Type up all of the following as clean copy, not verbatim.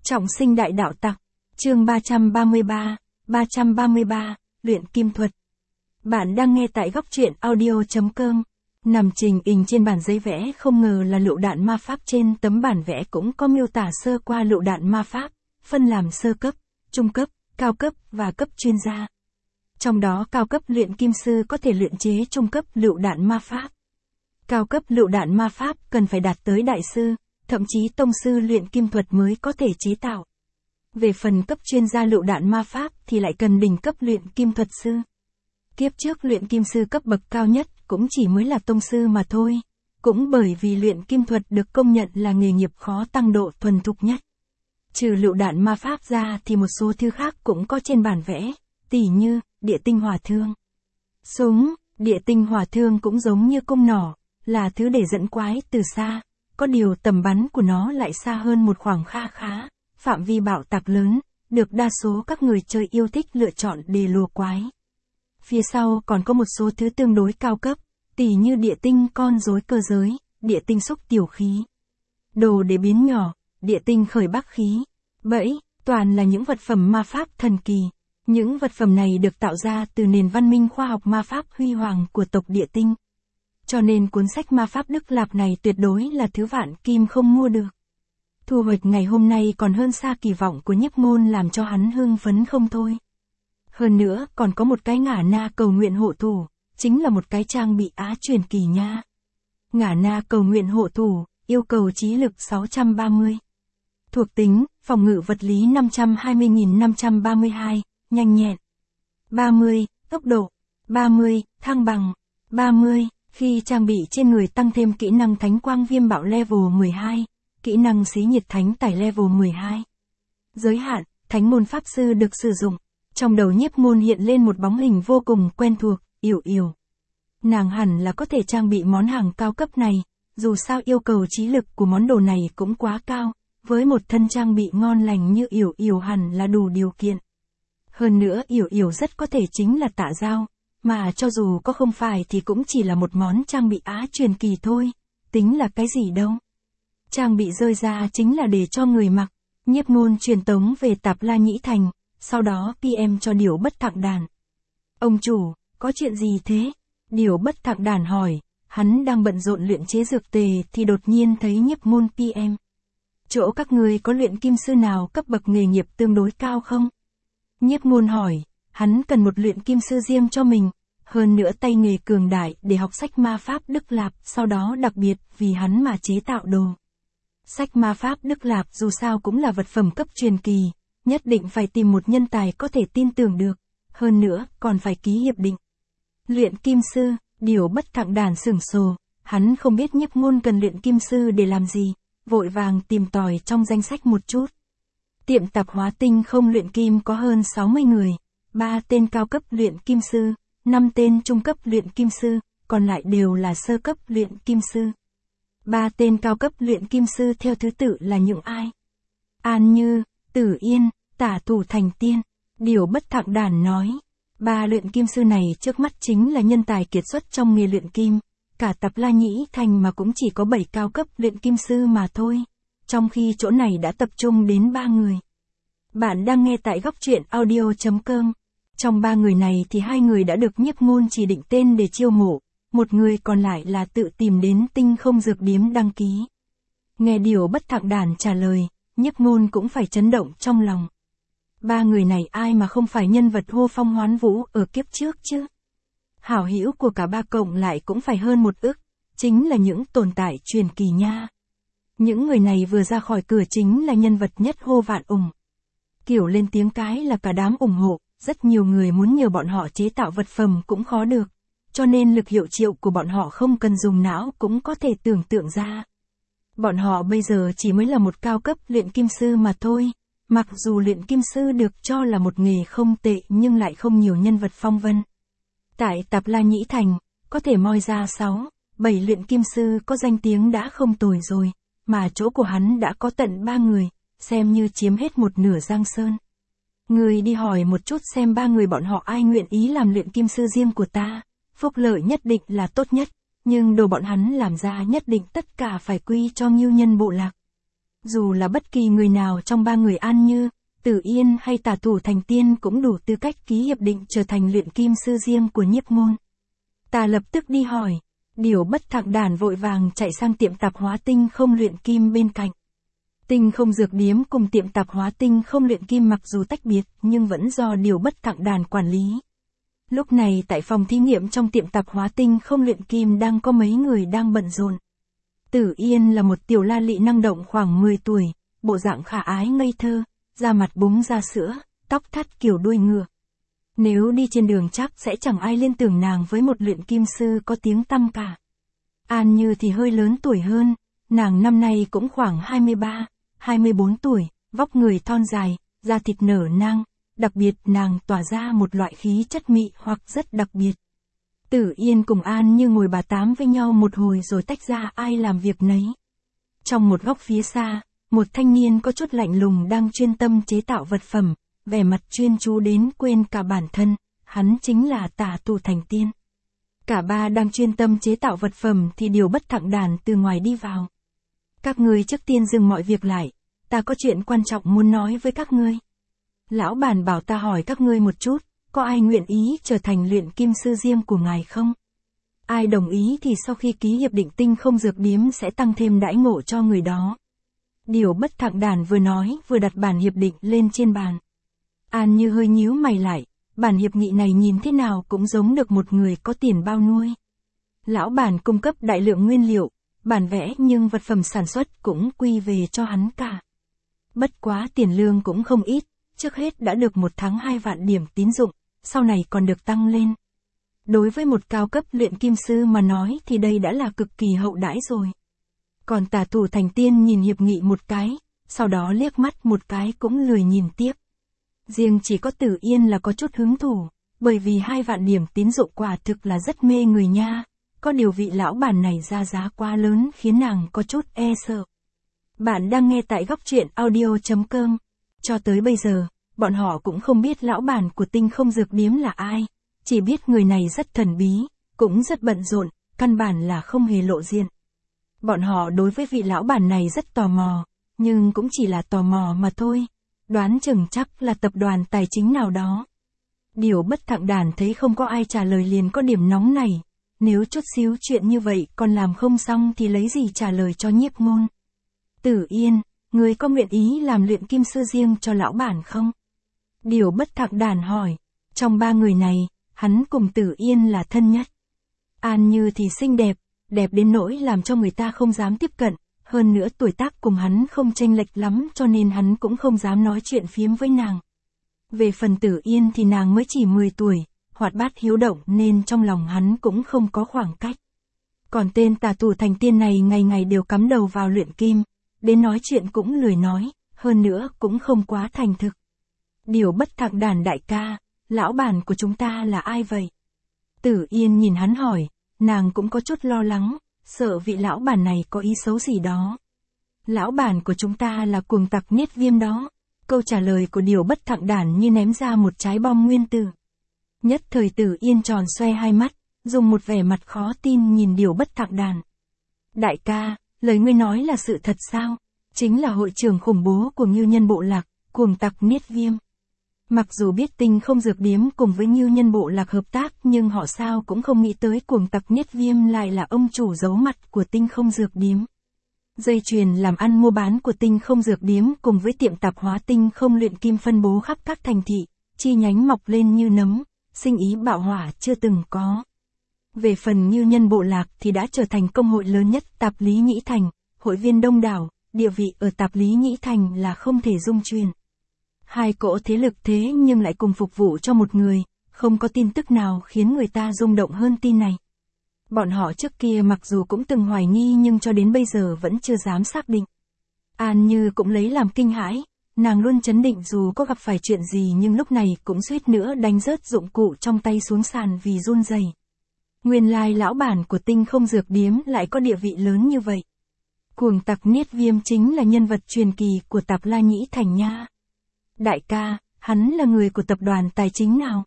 Trọng sinh đại đạo tặc. Chương 333, luyện kim thuật. Bạn đang nghe tại góc truyện audio.com. Nằm trình hình trên bản giấy vẽ, không ngờ là lựu đạn ma pháp. Trên tấm bản vẽ cũng có miêu tả sơ qua lựu đạn ma pháp, phân làm sơ cấp, trung cấp, cao cấp và cấp chuyên gia. Trong đó cao cấp luyện kim sư có thể luyện chế trung cấp lựu đạn ma pháp. Cao cấp lựu đạn ma pháp cần phải đạt tới đại sư, thậm chí tông sư luyện kim thuật mới có thể chế tạo. Về phần cấp chuyên gia lựu đạn ma pháp thì lại cần đỉnh cấp luyện kim thuật sư. Kiếp trước luyện kim sư cấp bậc cao nhất cũng chỉ mới là tông sư mà thôi. Cũng bởi vì luyện kim thuật được công nhận là nghề nghiệp khó tăng độ thuần thục nhất. Trừ lựu đạn ma pháp ra thì một số thứ khác cũng có trên bản vẽ, tỉ như địa tinh hỏa thương. Súng, địa tinh hỏa thương cũng giống như cung nỏ, là thứ để dẫn quái từ xa. Có điều tầm bắn của nó lại xa hơn một khoảng khá, phạm vi bạo tạc lớn, được đa số các người chơi yêu thích lựa chọn để lùa quái. Phía sau còn có một số thứ tương đối cao cấp, tỉ như địa tinh con rối cơ giới, địa tinh xúc tiểu khí, đồ để biến nhỏ, địa tinh khởi bắc khí, bẫy, toàn là những vật phẩm ma pháp thần kỳ. Những vật phẩm này được tạo ra từ nền văn minh khoa học ma pháp huy hoàng của tộc địa tinh. Cho nên cuốn sách ma pháp Đức Lạp này tuyệt đối là thứ vạn kim không mua được. Thu hoạch ngày hôm nay còn hơn xa kỳ vọng của Nhiếp Môn, làm cho hắn hưng phấn không thôi. Hơn nữa còn có một cái ngả na cầu nguyện hộ thủ, chính là một cái trang bị á truyền kỳ nha. Ngả na cầu nguyện hộ thủ, yêu cầu trí lực 630. Thuộc tính, phòng ngự vật lý 520.532, nhanh nhẹn 30, tốc độ 30, thăng bằng 30. Khi trang bị trên người tăng thêm kỹ năng Thánh Quang Viêm Bạo level 12, kỹ năng Xí Nhiệt Thánh Tải level 12. Giới hạn, Thánh Môn Pháp Sư được sử dụng. Trong đầu Nhiếp Môn hiện lên một bóng hình vô cùng quen thuộc, Yểu Yểu. Nàng hẳn là có thể trang bị món hàng cao cấp này, dù sao yêu cầu trí lực của món đồ này cũng quá cao, với một thân trang bị ngon lành như Yểu Yểu hẳn là đủ điều kiện. Hơn nữa Yểu Yểu rất có thể chính là Tạ Dao. Mà cho dù có không phải thì cũng chỉ là một món trang bị á truyền kỳ thôi, tính là cái gì đâu. Trang bị rơi ra chính là để cho người mặc. Nhiếp Môn truyền tống về Tạp La Nhĩ Thành, sau đó PM cho Điểu Bất Thạc Đàn. Ông chủ, có chuyện gì thế? Điểu Bất Thạc Đàn hỏi, hắn đang bận rộn luyện chế dược tề thì đột nhiên thấy Nhiếp Môn PM. Chỗ các người có luyện kim sư nào cấp bậc nghề nghiệp tương đối cao không? Nhiếp Môn hỏi. Hắn cần một luyện kim sư riêng cho mình, hơn nữa tay nghề cường đại để học sách ma pháp Đức Lạp, sau đó đặc biệt vì hắn mà chế tạo đồ. Sách ma pháp Đức Lạp dù sao cũng là vật phẩm cấp truyền kỳ, nhất định phải tìm một nhân tài có thể tin tưởng được, hơn nữa còn phải ký hiệp định. Luyện kim sư, Điểu Bất Thạc Đàn sửng sồ, hắn không biết Nhiếp Môn cần luyện kim sư để làm gì, vội vàng tìm tòi trong danh sách một chút. Tiệm tạp hóa tinh không luyện kim có hơn 60 người. 3 tên cao cấp luyện kim sư, 5 tên trung cấp luyện kim sư, còn lại đều là sơ cấp luyện kim sư. 3 tên cao cấp luyện kim sư theo thứ tự là những ai? An Như, Tử Yên, Tả Thủ Thành Tiên. Điểu Bất Thạc Đàn nói, 3 luyện kim sư này trước mắt chính là nhân tài kiệt xuất trong nghề luyện kim. Cả Tạp La Nhĩ Thành mà cũng chỉ có 7 cao cấp luyện kim sư mà thôi, trong khi chỗ này đã tập trung đến 3 người. Bạn đang nghe tại góc truyện audio.com. Trong 3 người này thì 2 người đã được Nhiếp Môn chỉ định tên để chiêu mộ, một người còn lại là tự tìm đến Tinh Không Dược Điếm đăng ký. Nghe Điểu Bất Thạc Đàn trả lời, Nhiếp Môn cũng phải chấn động trong lòng. 3 người này ai mà không phải nhân vật hô phong hoán vũ ở kiếp trước chứ? Hảo hữu của cả 3 cộng lại cũng phải hơn 1 ức, chính là những tồn tại truyền kỳ nha. Những người này vừa ra khỏi cửa chính là nhân vật nhất hô vạn ủng. Kiểu lên tiếng cái là cả đám ủng hộ. Rất nhiều người muốn nhờ bọn họ chế tạo vật phẩm cũng khó được, cho nên lực hiệu triệu của bọn họ không cần dùng não cũng có thể tưởng tượng ra. Bọn họ bây giờ chỉ mới là một cao cấp luyện kim sư mà thôi, mặc dù luyện kim sư được cho là một nghề không tệ nhưng lại không nhiều nhân vật phong vân. Tại Tạp La Nhĩ Thành, có thể moi ra 6, 7 luyện kim sư có danh tiếng đã không tồi rồi, mà chỗ của hắn đã có tận 3 người, xem như chiếm hết một nửa Giang Sơn. Người đi hỏi một chút xem 3 người bọn họ ai nguyện ý làm luyện kim sư riêng của ta, phúc lợi nhất định là tốt nhất, nhưng đồ bọn hắn làm ra nhất định tất cả phải quy cho Ngưu Nhân bộ lạc. Dù là bất kỳ người nào trong ba người An Như, Tử Yên hay Tả Thủ Thành Tiên cũng đủ tư cách ký hiệp định trở thành luyện kim sư riêng của Nhiếp Ngôn. Ta lập tức đi hỏi. Điều Bất Thạc Đản vội vàng chạy sang tiệm tạp hóa Tinh Không luyện kim bên cạnh. Tinh Không dược điếm cùng tiệm tạp hóa Tinh Không luyện kim mặc dù tách biệt nhưng vẫn do Điều Bất Thạc Đản quản lý. Lúc này tại phòng thí nghiệm trong tiệm tạp hóa Tinh Không luyện kim đang có mấy người đang bận rộn. Tử Yên là một tiểu la lị năng động khoảng 10 tuổi, bộ dạng khả ái ngây thơ, da mặt búng ra sữa, tóc thắt kiểu đuôi ngựa. Nếu đi trên đường chắc sẽ chẳng ai liên tưởng nàng với một luyện kim sư có tiếng tăm cả. An Như thì hơi lớn tuổi hơn, nàng năm nay cũng khoảng 23, 24 tuổi, vóc người thon dài, da thịt nở nang, đặc biệt nàng tỏa ra một loại khí chất mị hoặc rất đặc biệt. Tử Yên cùng An Như ngồi bà tám với nhau một hồi rồi tách ra ai làm việc nấy. Trong một góc phía xa, một thanh niên có chút lạnh lùng đang chuyên tâm chế tạo vật phẩm, vẻ mặt chuyên chú đến quên cả bản thân, hắn chính là Tả Thủ Thành Tiên. Cả ba đang chuyên tâm chế tạo vật phẩm thì Điều Bất Thạc Đản từ ngoài đi vào. Các ngươi trước tiên dừng mọi việc lại, ta có chuyện quan trọng muốn nói với các ngươi. Lão bản bảo ta hỏi các ngươi một chút, có ai nguyện ý trở thành luyện kim sư riêng của ngài không? Ai đồng ý thì sau khi ký hiệp định Tinh Không dược điếm sẽ tăng thêm đãi ngộ cho người đó. Điều Bất Thạc Đản vừa nói vừa đặt bản hiệp định lên trên bàn. An Như hơi nhíu mày lại, bản hiệp nghị này nhìn thế nào cũng giống được một người có tiền bao nuôi. Lão bản cung cấp đại lượng nguyên liệu, bản vẽ nhưng vật phẩm sản xuất cũng quy về cho hắn cả. Bất quá tiền lương cũng không ít, trước hết đã được 1 tháng 2 vạn điểm tín dụng, sau này còn được tăng lên. Đối với một cao cấp luyện kim sư mà nói thì đây đã là cực kỳ hậu đãi rồi. Còn Tả Thủ Thành Tiên nhìn hiệp nghị một cái, sau đó liếc mắt một cái cũng lười nhìn tiếp. Riêng chỉ có Tử Yên là có chút hứng thú, bởi vì 2 vạn điểm tín dụng quả thực là rất mê người nha, có điều vị lão bản này ra giá quá lớn khiến nàng có chút e sợ. Bạn đang nghe tại góc truyện audio.com. Cho tới bây giờ, bọn họ cũng không biết lão bản của Tinh Không dược điếm là ai, chỉ biết người này rất thần bí, cũng rất bận rộn, căn bản là không hề lộ diện. Bọn họ đối với vị lão bản này rất tò mò, nhưng cũng chỉ là tò mò mà thôi, đoán chừng chắc là tập đoàn tài chính nào đó. Điều Bất Thạc Đản thấy không có ai trả lời liền có điểm nóng này, nếu chút xíu chuyện như vậy còn làm không xong thì lấy gì trả lời cho Nhiếp Ngôn. Tử Yên, người có nguyện ý làm luyện kim sư riêng cho lão bản không? Điều Bất Thạc Đản hỏi, trong ba người này, hắn cùng Tử Yên là thân nhất. An Như thì xinh đẹp, đẹp đến nỗi làm cho người ta không dám tiếp cận, hơn nữa tuổi tác cùng hắn không chênh lệch lắm cho nên hắn cũng không dám nói chuyện phiếm với nàng. Về phần Tử Yên thì nàng mới chỉ 10 tuổi, hoạt bát hiếu động nên trong lòng hắn cũng không có khoảng cách. Còn tên Tả Thủ Thành Tiên này ngày ngày đều cắm đầu vào luyện kim, đến nói chuyện cũng lười nói, hơn nữa cũng không quá thành thực. Điều Bất Thạc Đản đại ca, lão bản của chúng ta là ai vậy? Tử Yên nhìn hắn hỏi, nàng cũng có chút lo lắng, sợ vị lão bản này có ý xấu gì đó. Lão bản của chúng ta là cuồng tặc Niết Viêm đó. Câu trả lời của Điều Bất Thạc Đản như ném ra một trái bom nguyên tử. Nhất thời Tử Yên tròn xoe hai mắt, dùng một vẻ mặt khó tin nhìn Điều Bất Thạc Đản. Đại ca, lời ngươi nói là sự thật sao? Chính là hội trưởng khủng bố của Ngưu Nhân Bộ Lạc, cuồng tặc Niết Viêm. Mặc dù biết Tinh Không dược điếm cùng với Ngưu Nhân Bộ Lạc hợp tác nhưng họ sao cũng không nghĩ tới cuồng tặc Niết Viêm lại là ông chủ giấu mặt của Tinh Không dược điếm. Dây chuyền làm ăn mua bán của Tinh Không dược điếm cùng với tiệm tạp hóa Tinh Không luyện kim phân bố khắp các thành thị, chi nhánh mọc lên như nấm, sinh ý bạo hỏa chưa từng có. Về phần Ngưu Nhân Bộ Lạc thì đã trở thành công hội lớn nhất Tạp Lý Nhĩ Thành, hội viên đông đảo, địa vị ở Tạp Lý Nhĩ Thành là không thể dung chuyển. Hai cỗ thế lực thế nhưng lại cùng phục vụ cho một người, không có tin tức nào khiến người ta rung động hơn tin này. Bọn họ trước kia mặc dù cũng từng hoài nghi nhưng cho đến bây giờ vẫn chưa dám xác định. An Như cũng lấy làm kinh hãi, nàng luôn trấn định dù có gặp phải chuyện gì nhưng lúc này cũng suýt nữa đánh rớt dụng cụ trong tay xuống sàn vì run rẩy. Nguyên lai lão bản của Tinh Không dược điếm lại có địa vị lớn như vậy. Cuồng tặc Niết Viêm chính là nhân vật truyền kỳ của Tạp La Nhĩ Thành nha. Đại ca, hắn là người của tập đoàn tài chính nào?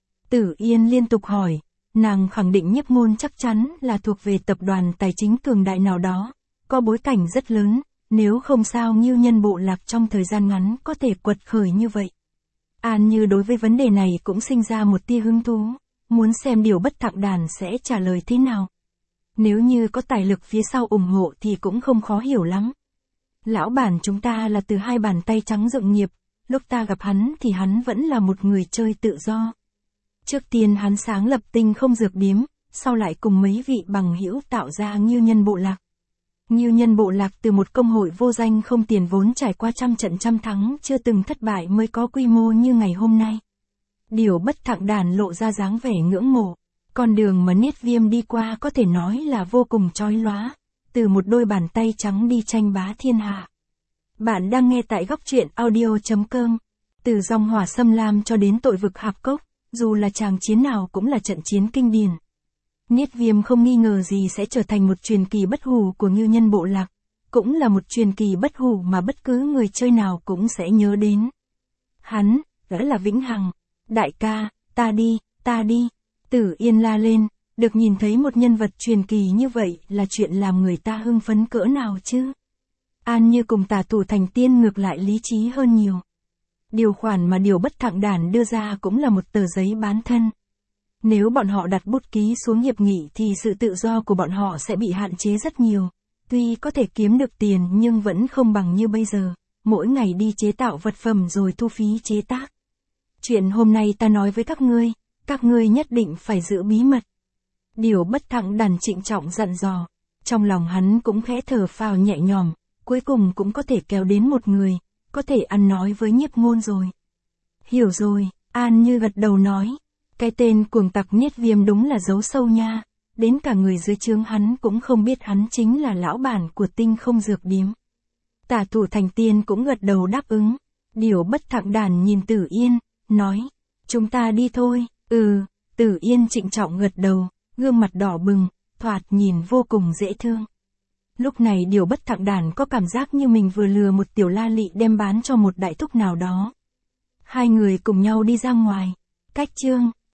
Tử Yên liên tục hỏi, nàng khẳng định Nhiếp Ngôn chắc chắn là thuộc về tập đoàn tài chính cường đại nào đó, có bối cảnh rất lớn, Nếu không sao Ngưu Nhân Bộ Lạc trong thời gian ngắn có thể quật khởi như vậy. An Như đối với vấn đề này cũng sinh ra một tia hứng thú, muốn xem Điều Bất Thặng Đàn sẽ trả lời thế nào. Nếu như có tài lực phía sau ủng hộ thì cũng không khó hiểu lắm. Lão bản chúng ta là từ hai bàn tay trắng dựng nghiệp, lúc ta gặp hắn thì hắn vẫn là một người chơi tự do. Trước tiên hắn sáng lập Tinh Không Dược Điếm, sau lại cùng mấy vị bằng hữu tạo ra Ngưu Nhân Bộ Lạc. Ngưu Nhân Bộ Lạc từ một công hội vô danh không tiền vốn trải qua trăm trận trăm thắng chưa từng thất bại mới có quy mô như ngày hôm nay. Điều Bất Thặng Đàn lộ ra dáng vẻ ngưỡng mộ. Con đường mà Niết Viêm đi qua có thể nói là vô cùng chói lóa, từ một đôi bàn tay trắng đi tranh bá thiên hạ. Bạn đang nghe tại góc truyện audio.com. Từ dòng hỏa xâm lam cho đến tội vực hạp cốc, dù là tràng chiến nào cũng là trận chiến kinh điển. Niết Viêm không nghi ngờ gì sẽ trở thành một truyền kỳ bất hủ của Ngưu Nhân Bộ Lạc, cũng là một truyền kỳ bất hủ mà bất cứ người chơi nào cũng sẽ nhớ đến. Hắn, đó là vĩnh hằng. Đại ca, ta đi. Tử Yên la lên, được nhìn thấy một nhân vật truyền kỳ như vậy là chuyện làm người ta hưng phấn cỡ nào chứ. An Như cùng Tả Thủ Thành Tiên ngược lại lý trí hơn nhiều. Điều khoản mà Điều Bất Thặng Đàn đưa ra cũng là một tờ giấy bán thân. Nếu bọn họ đặt bút ký xuống hiệp nghị thì sự tự do của bọn họ sẽ bị hạn chế rất nhiều. Tuy có thể kiếm được tiền nhưng vẫn không bằng như bây giờ, mỗi ngày đi chế tạo vật phẩm rồi thu phí chế tác. Chuyện hôm nay ta nói với các ngươi nhất định phải giữ bí mật. Điều Bất Thặng Đàn trịnh trọng dặn dò, trong lòng hắn cũng khẽ thở phào nhẹ nhõm, cuối cùng cũng có thể kéo đến một người, có thể ăn nói với Nhiếp Ngôn rồi. Hiểu rồi, An Như gật đầu nói, cái tên cuồng tặc Niết Viêm đúng là giấu sâu nha, đến cả người dưới trướng hắn cũng không biết hắn chính là lão bản của Tinh Không Dược Điếm. Tả Thủ Thành Tiên cũng gật đầu đáp ứng. Điều Bất Thặng Đàn nhìn Tử Yên, nói, chúng ta đi thôi. Tử Yên trịnh trọng gật đầu, gương mặt đỏ bừng, thoạt nhìn vô cùng dễ thương. Lúc này Điều Bất Thặng Đàn có cảm giác như mình vừa lừa một tiểu la lị đem bán cho một đại thúc nào đó. Hai người cùng nhau đi ra ngoài. Cách chương